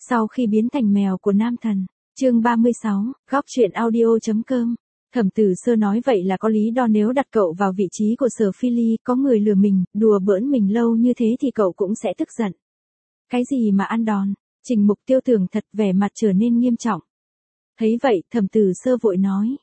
Sau khi biến thành mèo của nam thần. Chương 36, góc truyện audio.com. Thẩm Tử Sơ nói vậy là có lý do, nếu đặt cậu vào vị trí của Sở Phi Ly, có người lừa mình, đùa bỡn mình lâu như thế thì cậu cũng sẽ tức giận. Cái gì mà ăn đòn? Trình Mục Tiêu tưởng thật, vẻ mặt trở nên nghiêm trọng. Thấy vậy, Thẩm Tử Sơ vội nói,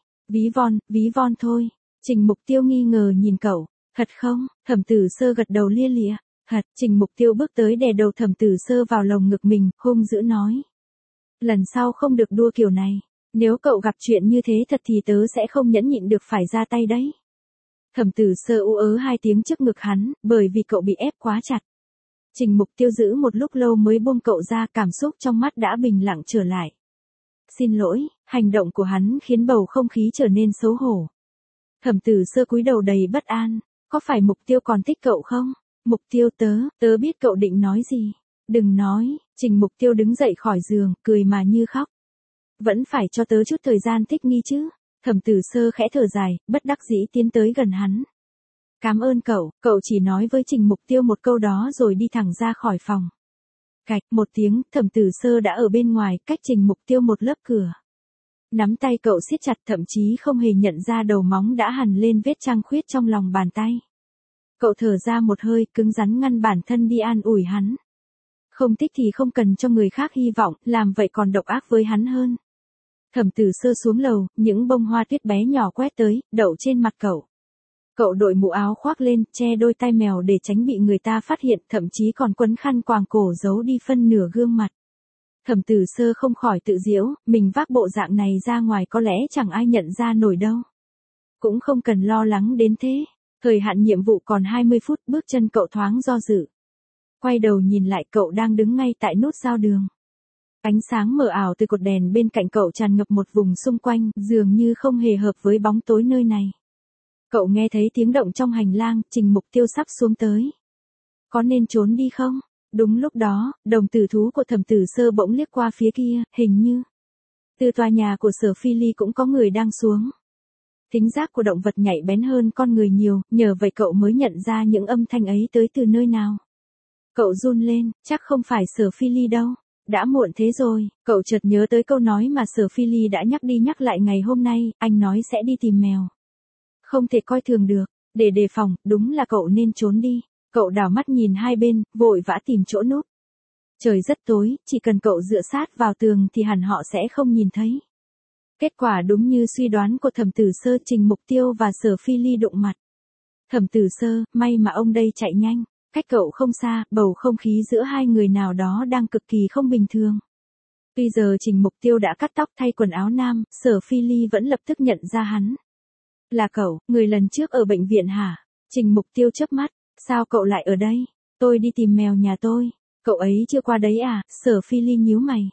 ví von thôi. Trình Mục Tiêu nghi ngờ nhìn cậu, thật không? Thẩm Tử Sơ gật đầu lia lịa, thật. Trình Mục Tiêu bước tới đè đầu Thẩm Tử Sơ vào lồng ngực mình, hung dữ nói. Lần sau không được đua kiểu này. Nếu cậu gặp chuyện như thế thật thì tớ sẽ không nhẫn nhịn được phải ra tay đấy. Thẩm Tử Sơ ú ớ hai tiếng trước ngực hắn, bởi vì cậu bị ép quá chặt. Trình Mục Tiêu giữ một lúc lâu mới buông cậu ra, cảm xúc trong mắt đã bình lặng trở lại. Xin lỗi, hành động của hắn khiến bầu không khí trở nên xấu hổ. Thẩm Tử Sơ cúi đầu đầy bất an, có phải Mục Tiêu còn thích cậu không? Mục Tiêu, tớ biết cậu định nói gì. Đừng nói. Trình Mục Tiêu đứng dậy khỏi giường, cười mà như khóc. Vẫn phải cho tớ chút thời gian thích nghi chứ. Thẩm Tử Sơ khẽ thở dài, bất đắc dĩ tiến tới gần hắn. Cảm ơn cậu chỉ nói với Trình Mục Tiêu một câu đó rồi đi thẳng ra khỏi phòng. Cạch một tiếng, Thẩm Tử Sơ đã ở bên ngoài, cách Trình Mục Tiêu một lớp cửa. Nắm tay cậu siết chặt, thậm chí không hề nhận ra đầu móng đã hằn lên vết trăng khuyết trong lòng bàn tay. Cậu thở ra một hơi, cứng rắn ngăn bản thân đi an ủi hắn. Không thích thì không cần cho người khác hy vọng, làm vậy còn độc ác với hắn hơn. Thẩm Tử Sơ xuống lầu, những bông hoa tuyết bé nhỏ quét tới, đậu trên mặt cậu. Cậu đội mũ áo khoác lên, che đôi tai mèo để tránh bị người ta phát hiện, thậm chí còn quấn khăn quàng cổ giấu đi phân nửa gương mặt. Thẩm Tử Sơ không khỏi tự giễu, mình vác bộ dạng này ra ngoài có lẽ chẳng ai nhận ra nổi đâu. Cũng không cần lo lắng đến thế. Thời hạn nhiệm vụ còn 20 phút, bước chân cậu thoáng do dự. Quay đầu nhìn lại, cậu đang đứng ngay tại nút giao đường. Ánh sáng mờ ảo từ cột đèn bên cạnh cậu tràn ngập một vùng xung quanh, dường như không hề hợp với bóng tối nơi này. Cậu nghe thấy tiếng động trong hành lang, Trình Mục Tiêu sắp xuống tới. Có nên trốn đi không? Đúng lúc đó, đồng tử thú của Thẩm Tử Sơ bỗng liếc qua phía kia, hình như từ tòa nhà của Sở Phi Ly cũng có người đang xuống. Thính giác của động vật nhạy bén hơn con người nhiều, nhờ vậy cậu mới nhận ra những âm thanh ấy tới từ nơi nào. Cậu run lên, chắc không phải Sở Phi Ly đâu. Đã muộn thế rồi, cậu chợt nhớ tới câu nói mà Sở Phi Ly đã nhắc đi nhắc lại ngày hôm nay, anh nói sẽ đi tìm mèo. Không thể coi thường được, để đề phòng, đúng là cậu nên trốn đi. Cậu đảo mắt nhìn hai bên, vội vã tìm chỗ núp. Trời rất tối, chỉ cần cậu dựa sát vào tường thì hẳn họ sẽ không nhìn thấy. Kết quả đúng như suy đoán của Thẩm Tử Sơ, Trình Mục Tiêu và Sở Phi Ly đụng mặt. Thẩm Tử Sơ, may mà ông đây chạy nhanh. Cách cậu không xa, bầu không khí giữa hai người nào đó đang cực kỳ không bình thường. Bây giờ Trình Mục Tiêu đã cắt tóc thay quần áo nam, Sở Phi Ly vẫn lập tức nhận ra hắn. Là cậu, người lần trước ở bệnh viện hả? Trình Mục Tiêu chớp mắt, sao cậu lại ở đây? Tôi đi tìm mèo nhà tôi. Cậu ấy chưa qua đấy à? Sở Phi Ly nhíu mày.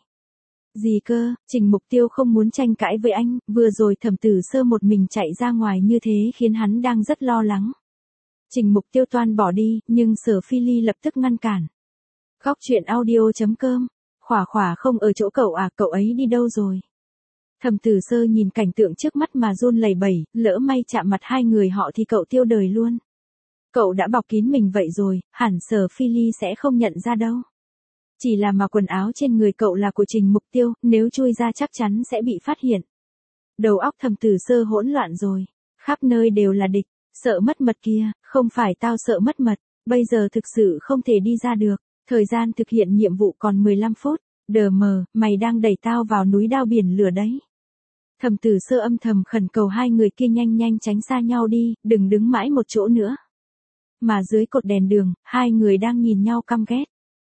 Gì cơ? Trình Mục Tiêu không muốn tranh cãi với anh, vừa rồi Thẩm Tử Sơ một mình chạy ra ngoài như thế khiến hắn đang rất lo lắng. Trình Mục Tiêu toan bỏ đi, nhưng Sở Phi Ly lập tức ngăn cản. Góc truyện audio.com. Khỏa không ở chỗ cậu à, cậu ấy đi đâu rồi? Thẩm Tử Sơ nhìn cảnh tượng trước mắt mà run lẩy bẩy, lỡ may chạm mặt hai người họ thì cậu tiêu đời luôn. Cậu đã bọc kín mình vậy rồi, hẳn Sở Phi Ly sẽ không nhận ra đâu. Chỉ là mà quần áo trên người cậu là của Trình Mục Tiêu, nếu chui ra chắc chắn sẽ bị phát hiện. Đầu óc Thẩm Tử Sơ hỗn loạn rồi, khắp nơi đều là địch. Sợ mất mật kia, không phải tao sợ mất mật, bây giờ thực sự không thể đi ra được, thời gian thực hiện nhiệm vụ còn 15 phút, đờ mờ, mày đang đẩy tao vào núi đao biển lửa đấy. Thẩm Tử Sơ âm thầm khẩn cầu hai người kia nhanh tránh xa nhau đi, đừng đứng mãi một chỗ nữa. Mà dưới cột đèn đường, hai người đang nhìn nhau căm ghét.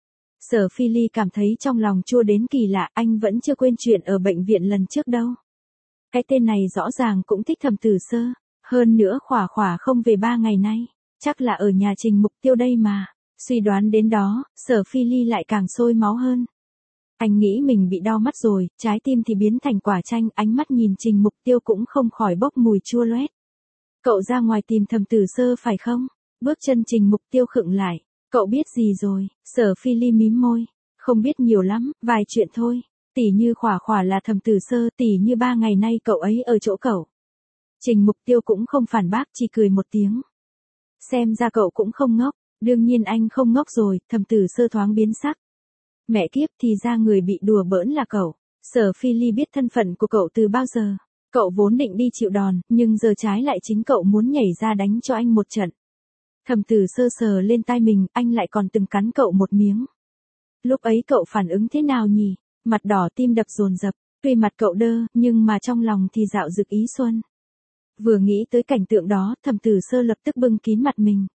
Sở Phi Ly cảm thấy trong lòng chua đến kỳ lạ, anh vẫn chưa quên chuyện ở bệnh viện lần trước đâu. Cái tên này rõ ràng cũng thích Thẩm Tử Sơ. Hơn nữa khỏa không về 3 ngày nay, chắc là ở nhà Trình Mục Tiêu đây mà. Suy đoán đến đó, Sở Phi Ly lại càng sôi máu hơn. Anh nghĩ mình bị đau mắt rồi, trái tim thì biến thành quả chanh, ánh mắt nhìn Trình Mục Tiêu cũng không khỏi bốc mùi chua loét. Cậu ra ngoài tìm Thẩm Tử Sơ phải không? Bước chân Trình Mục Tiêu khựng lại. Cậu biết gì rồi? Sở Phi Ly mím môi. Không biết nhiều lắm, vài chuyện thôi. Tỉ như khỏa là Thẩm Tử Sơ, tỉ như 3 ngày nay cậu ấy ở chỗ cậu. Trình Mục Tiêu cũng không phản bác, chỉ cười một tiếng. Xem ra cậu cũng không ngốc, đương nhiên anh không ngốc rồi, Thẩm Tử Sơ thoáng biến sắc. Mẹ kiếp, thì ra người bị đùa bỡn là cậu. Sở Phi Ly biết thân phận của cậu từ bao giờ. Cậu vốn định đi chịu đòn, nhưng giờ trái lại chính cậu muốn nhảy ra đánh cho anh một trận. Thẩm Tử Sơ sờ lên tai mình, anh lại còn từng cắn cậu một miếng. Lúc ấy cậu phản ứng thế nào nhỉ? Mặt đỏ tim đập dồn dập, tuy mặt cậu đơ, nhưng mà trong lòng thì dạo dực ý xuân. Vừa nghĩ tới cảnh tượng đó, Thẩm Tử Sơ lập tức bưng kín mặt mình.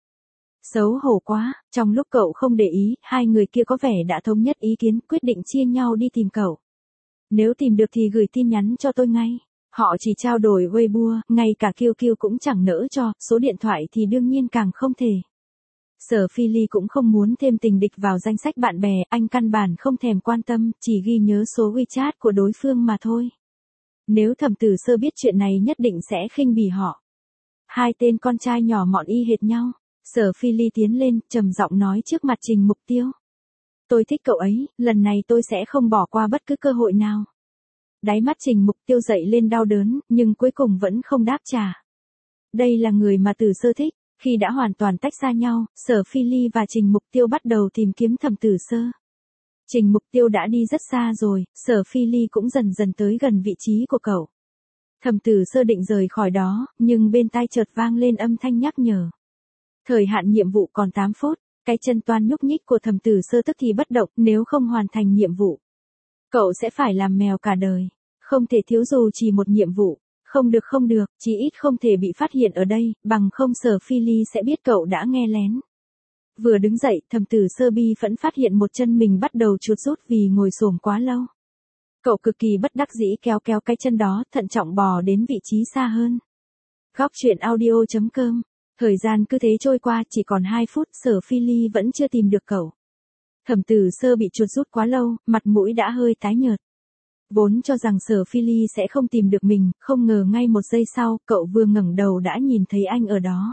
Xấu hổ quá, trong lúc cậu không để ý, hai người kia có vẻ đã thống nhất ý kiến, quyết định chia nhau đi tìm cậu. Nếu tìm được thì gửi tin nhắn cho tôi ngay. Họ chỉ trao đổi Weibo, ngay cả QQ cũng chẳng nỡ cho, số điện thoại thì đương nhiên càng không thể. Sở Phi Ly cũng không muốn thêm tình địch vào danh sách bạn bè, anh căn bản không thèm quan tâm, chỉ ghi nhớ số WeChat của đối phương mà thôi. Nếu Thẩm Tử Sơ biết chuyện này nhất định sẽ khinh bỉ họ. Hai tên con trai nhỏ mọn y hệt nhau. Sở Phi Ly tiến lên, trầm giọng nói trước mặt Trình Mục Tiêu. Tôi thích cậu ấy, lần này tôi sẽ không bỏ qua bất cứ cơ hội nào. Đáy mắt Trình Mục Tiêu dậy lên đau đớn, nhưng cuối cùng vẫn không đáp trả. Đây là người mà Tử Sơ thích. Khi đã hoàn toàn tách xa nhau, Sở Phi Ly và Trình Mục Tiêu bắt đầu tìm kiếm Thẩm Tử Sơ. Trình Mục Tiêu đã đi rất xa rồi, Sở Phi Ly cũng dần dần tới gần vị trí của cậu. Thẩm Tử Sơ định rời khỏi đó, nhưng bên tai chợt vang lên âm thanh nhắc nhở. Thời hạn nhiệm vụ còn 8 phút, cái chân toan nhúc nhích của Thẩm Tử Sơ tức thì bất động, nếu không hoàn thành nhiệm vụ. Cậu sẽ phải làm mèo cả đời, không thể thiếu dù chỉ một nhiệm vụ. Không được, chí ít không thể bị phát hiện ở đây, bằng không Sở Phi Ly sẽ biết cậu đã nghe lén. Vừa đứng dậy, Thẩm Tử Sơ bi phẫn phát hiện một chân mình bắt đầu chuột rút vì ngồi xổm quá lâu. Cậu cực kỳ bất đắc dĩ kéo cái chân đó, thận trọng bò đến vị trí xa hơn. Góc truyện audio.com. Thời gian cứ thế trôi qua, chỉ còn 2 phút, Sở Phi Ly vẫn chưa tìm được cậu. Thẩm Tử Sơ bị chuột rút quá lâu, mặt mũi đã hơi tái nhợt. Vốn cho rằng Sở Phi Ly sẽ không tìm được mình, không ngờ ngay một giây sau, cậu vừa ngẩng đầu đã nhìn thấy anh ở đó.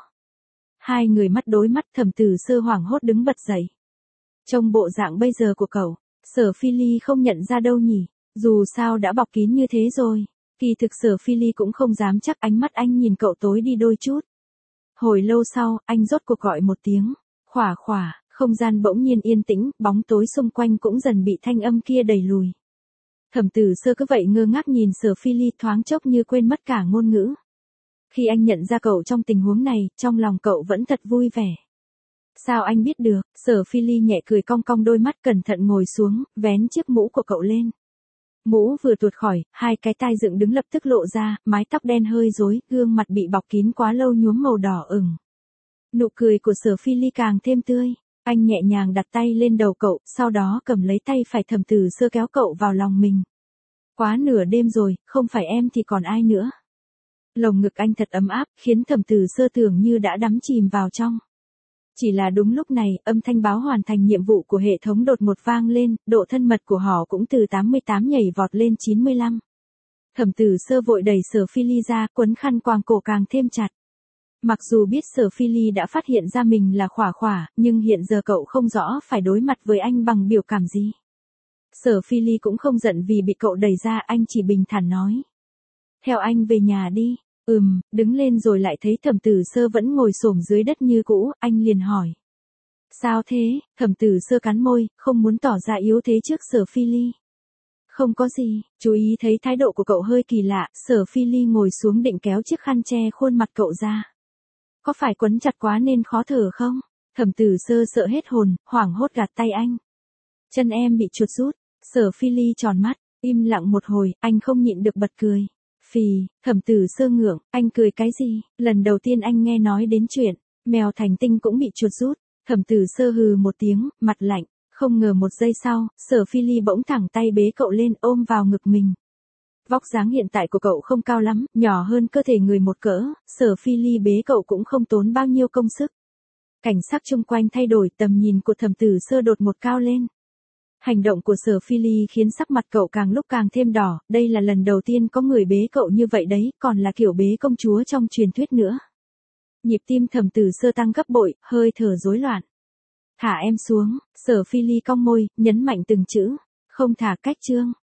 Hai người mắt đối mắt, Thẩm Tử Sơ hoảng hốt đứng bật dậy. Trông bộ dạng bây giờ của cậu, Sở Phi Ly không nhận ra đâu nhỉ, dù sao đã bọc kín như thế rồi. Kỳ thực Sở Phi Ly cũng không dám chắc, ánh mắt anh nhìn cậu tối đi đôi chút. Hồi lâu sau, anh rốt cuộc gọi một tiếng, khỏa khỏa, không gian bỗng nhiên yên tĩnh, bóng tối xung quanh cũng dần bị thanh âm kia đẩy lùi. Thẩm Tử Sơ cứ vậy ngơ ngác nhìn Sở Phi Ly, thoáng chốc như quên mất cả ngôn ngữ. Khi anh nhận ra cậu trong tình huống này, trong lòng cậu vẫn thật vui vẻ. Sao anh biết được? Sở Phi Ly nhẹ cười cong cong đôi mắt, cẩn thận ngồi xuống, vén chiếc mũ của cậu lên. Mũ vừa tuột khỏi, hai cái tai dựng đứng lập tức lộ ra, mái tóc đen hơi rối, gương mặt bị bọc kín quá lâu nhuốm màu đỏ ửng. Nụ cười của Sở Phi Ly càng thêm tươi. Anh nhẹ nhàng đặt tay lên đầu cậu, sau đó cầm lấy tay phải Thẩm Tử Sơ kéo cậu vào lòng mình. Quá nửa đêm rồi, không phải em thì còn ai nữa. Lồng ngực anh thật ấm áp, khiến Thẩm Tử Sơ tưởng như đã đắm chìm vào trong. Chỉ là đúng lúc này, âm thanh báo hoàn thành nhiệm vụ của hệ thống đột ngột vang lên, độ thân mật của họ cũng từ 88 nhảy vọt lên 95. Thẩm Tử Sơ vội đẩy Sở Phi Ly ra, quấn khăn quàng cổ càng thêm chặt. Mặc dù biết Sở Phi Ly đã phát hiện ra mình là khỏa khỏa, nhưng hiện giờ cậu không rõ phải đối mặt với anh bằng biểu cảm gì. Sở Phi Ly cũng không giận vì bị cậu đẩy ra, anh chỉ bình thản nói. Theo anh về nhà đi. Đứng lên rồi lại thấy Thẩm Tử Sơ vẫn ngồi xổm dưới đất như cũ, anh liền hỏi. Sao thế? Thẩm Tử Sơ cắn môi, không muốn tỏ ra yếu thế trước Sở Phi Ly. Không có gì, chú ý thấy thái độ của cậu hơi kỳ lạ, Sở Phi Ly ngồi xuống định kéo chiếc khăn che khuôn mặt cậu ra. Có phải quấn chặt quá nên khó thở không? Thẩm Tử Sơ sợ hết hồn, hoảng hốt gạt tay anh. Chân em bị chuột rút. Sở Phi Ly tròn mắt, im lặng một hồi, anh không nhịn được bật cười. Phì, Thẩm Tử Sơ ngượng, anh cười cái gì? Lần đầu tiên anh nghe nói đến chuyện, mèo thành tinh cũng bị chuột rút. Thẩm Tử Sơ hừ một tiếng, mặt lạnh, không ngờ một giây sau, Sở Phi Ly bỗng thẳng tay bế cậu lên ôm vào ngực mình. Vóc dáng hiện tại của cậu không cao lắm, nhỏ hơn cơ thể người một cỡ, Sở Phi Ly bế cậu cũng không tốn bao nhiêu công sức. Cảnh sắc xung quanh thay đổi, tầm nhìn của Thẩm Tử Sơ đột ngột cao lên. Hành động của Sở Phi Ly khiến sắc mặt cậu càng lúc càng thêm đỏ, đây là lần đầu tiên có người bế cậu như vậy đấy, còn là kiểu bế công chúa trong truyền thuyết nữa. Nhịp tim Thẩm Tử Sơ tăng gấp bội, hơi thở rối loạn. Thả em xuống, Sở Phi Ly cong môi, nhấn mạnh từng chữ, không thả cách chương.